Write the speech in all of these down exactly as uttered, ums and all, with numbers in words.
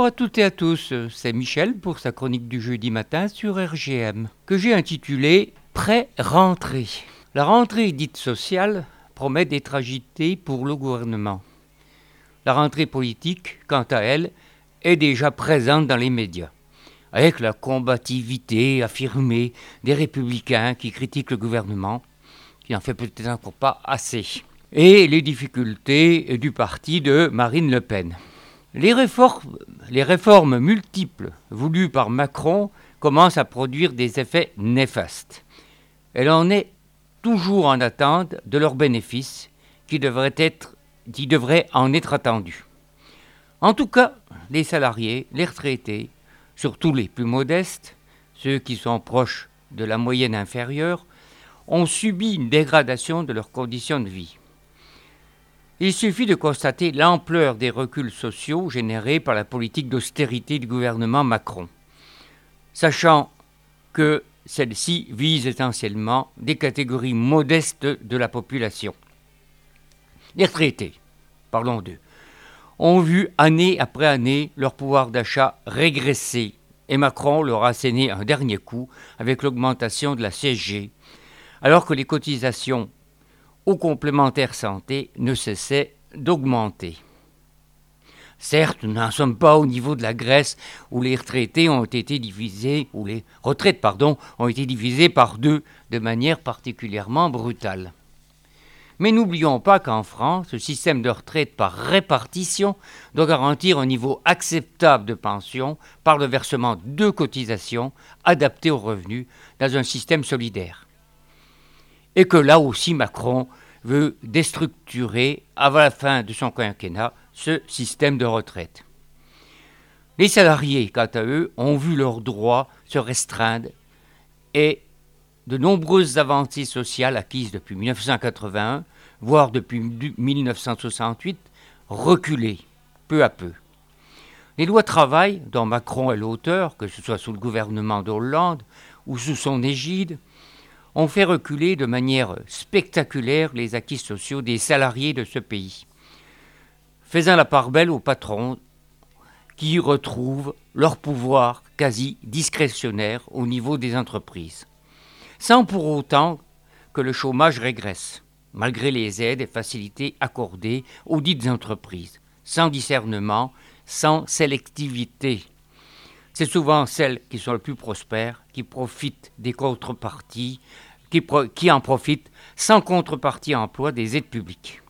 à toutes et à tous, c'est Michel pour sa chronique du jeudi matin sur R G M, que j'ai intitulée « Pré-rentrée ». La rentrée dite sociale promet d'être agitée pour le gouvernement. La rentrée politique, quant à elle, est déjà présente dans les médias, avec la combativité affirmée des républicains qui critiquent le gouvernement, qui n'en fait peut-être encore pas assez, et les difficultés du parti de Marine Le Pen. Les réformes, les réformes multiples voulues par Macron commencent à produire des effets néfastes. Elle en est toujours en attente de leurs bénéfices qui devraient, être, qui devraient en être attendus. En tout cas, les salariés, les retraités, surtout les plus modestes, ceux qui sont proches de la moyenne inférieure, ont subi une dégradation de leurs conditions de vie. Il suffit de constater l'ampleur des reculs sociaux générés par la politique d'austérité du gouvernement Macron, sachant que celle-ci vise essentiellement des catégories modestes de la population. Les retraités, parlons d'eux, ont vu année après année leur pouvoir d'achat régresser et Macron leur a asséné un dernier coup avec l'augmentation de la C S G, alors que les cotisations aux complémentaires santé ne cessaient d'augmenter. Certes, nous n'en sommes pas au niveau de la Grèce où les retraités ont été divisés, ou les retraites, pardon, ont été divisées par deux de manière particulièrement brutale. Mais n'oublions pas qu'en France, ce système de retraite par répartition doit garantir un niveau acceptable de pension par le versement de cotisations adaptées aux revenus dans un système solidaire. Et que là aussi Macron veut déstructurer, avant la fin de son quinquennat, ce système de retraite. Les salariés, quant à eux, ont vu leurs droits se restreindre et de nombreuses avancées sociales acquises depuis dix-neuf cent quatre-vingt-un, voire depuis dix-neuf cent soixante-huit, reculer peu à peu. Les lois travail, dont Macron est l'auteur, que ce soit sous le gouvernement de Hollande ou sous son égide, ont fait reculer de manière spectaculaire les acquis sociaux des salariés de ce pays, faisant la part belle aux patrons qui retrouvent leur pouvoir quasi discrétionnaire au niveau des entreprises, sans pour autant que le chômage régresse, malgré les aides et facilités accordées aux dites entreprises, sans discernement, sans sélectivité. C'est souvent celles qui sont les plus prospères qui profitent des contreparties, qui, pro- qui en profitent sans contrepartie à emploi des aides publiques.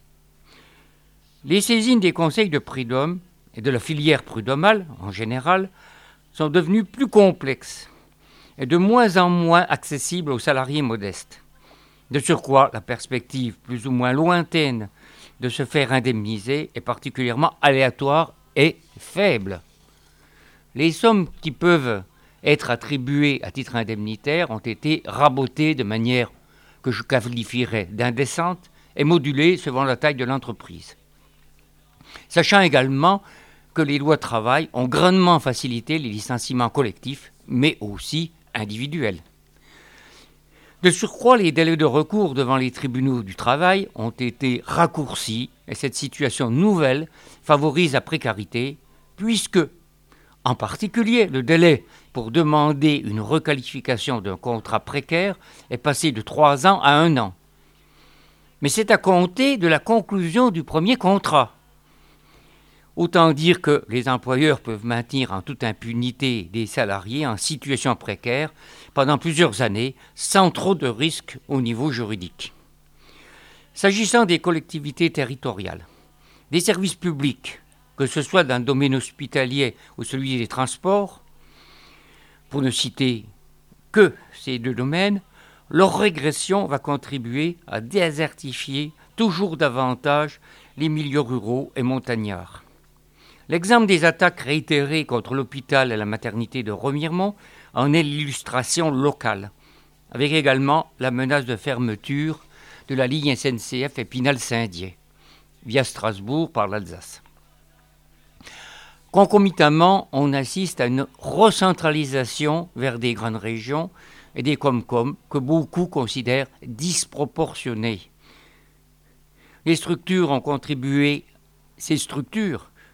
Les saisines des conseils de prud'homme et de la filière prud'homale, en général, sont devenues plus complexes et de moins en moins accessibles aux salariés modestes. De surcroît, la perspective plus ou moins lointaine de se faire indemniser est particulièrement aléatoire et faible. Les sommes qui peuvent être attribuées à titre indemnitaire ont été rabotées de manière que je qualifierais d'indécente et modulées selon la taille de l'entreprise. Sachant également que les lois travail ont grandement facilité les licenciements collectifs, mais aussi individuels. De surcroît, les délais de recours devant les tribunaux du travail ont été raccourcis et cette situation nouvelle favorise la précarité puisque, en particulier, le délai pour demander une requalification d'un contrat précaire est passé de trois ans à un an. Mais c'est à compter de la conclusion du premier contrat. Autant dire que les employeurs peuvent maintenir en toute impunité des salariés en situation précaire pendant plusieurs années sans trop de risques au niveau juridique. S'agissant des collectivités territoriales, des services publics, que ce soit dans le domaine hospitalier ou celui des transports, pour ne citer que ces deux domaines, leur régression va contribuer à désertifier toujours davantage les milieux ruraux et montagnards. L'exemple des attaques réitérées contre l'hôpital et la maternité de Remiremont en est l'illustration locale, avec également la menace de fermeture de la ligne S N C F Épinal-Saint-Dié, via Strasbourg par l'Alsace. Concomitamment, on assiste à une recentralisation vers des grandes régions et des COM-COM que beaucoup considèrent disproportionnées. Les structures ont contribué, ces structures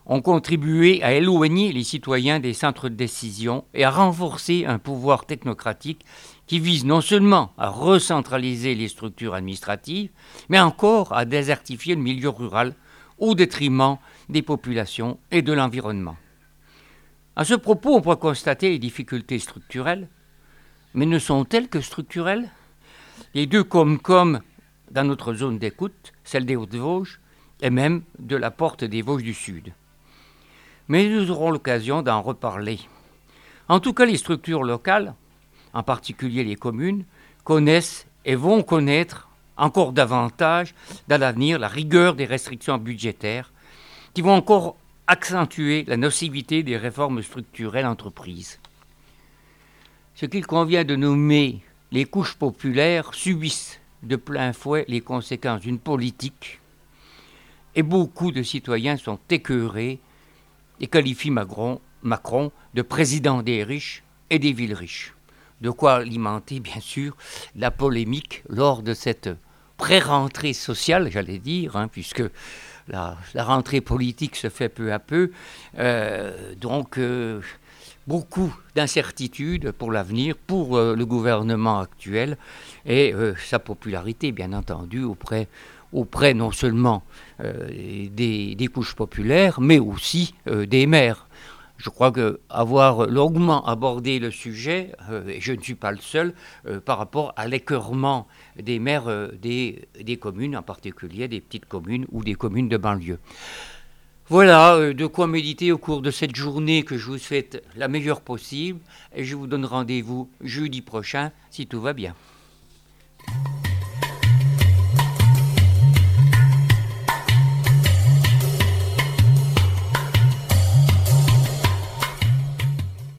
ont contribué à éloigner les citoyens des centres de décision et à renforcer un pouvoir technocratique qui vise non seulement à recentraliser les structures administratives, mais encore à désertifier le milieu rural au détriment des populations et de l'environnement. À ce propos, on peut constater les difficultés structurelles, mais ne sont-elles que structurelles ? Les deux Comcom dans notre zone d'écoute, celle des Hautes-Vosges et même de la Porte des Vosges du Sud. Mais nous aurons l'occasion d'en reparler. En tout cas, les structures locales, en particulier les communes, connaissent et vont connaître encore davantage dans l'avenir la rigueur des restrictions budgétaires qui vont encore accentuer la nocivité des réformes structurelles entreprises. Ce qu'il convient de nommer les couches populaires subissent de plein fouet les conséquences d'une politique et beaucoup de citoyens sont écœurés et qualifient Macron, Macron de président des riches et des villes riches. De quoi alimenter, bien sûr, la polémique lors de cette pré-rentrée sociale, j'allais dire, hein, puisque la, la rentrée politique se fait peu à peu. Euh, donc, euh, beaucoup d'incertitudes pour l'avenir, pour euh, le gouvernement actuel et euh, sa popularité, bien entendu, auprès, auprès non seulement euh, des, des couches populaires, mais aussi euh, des maires. Je crois qu'avoir longuement abordé le sujet, euh, et je ne suis pas le seul, euh, par rapport à l'écœurement des maires euh, des, des communes, en particulier des petites communes ou des communes de banlieue. Voilà euh, de quoi méditer au cours de cette journée que je vous souhaite la meilleure possible et je vous donne rendez-vous jeudi prochain si tout va bien.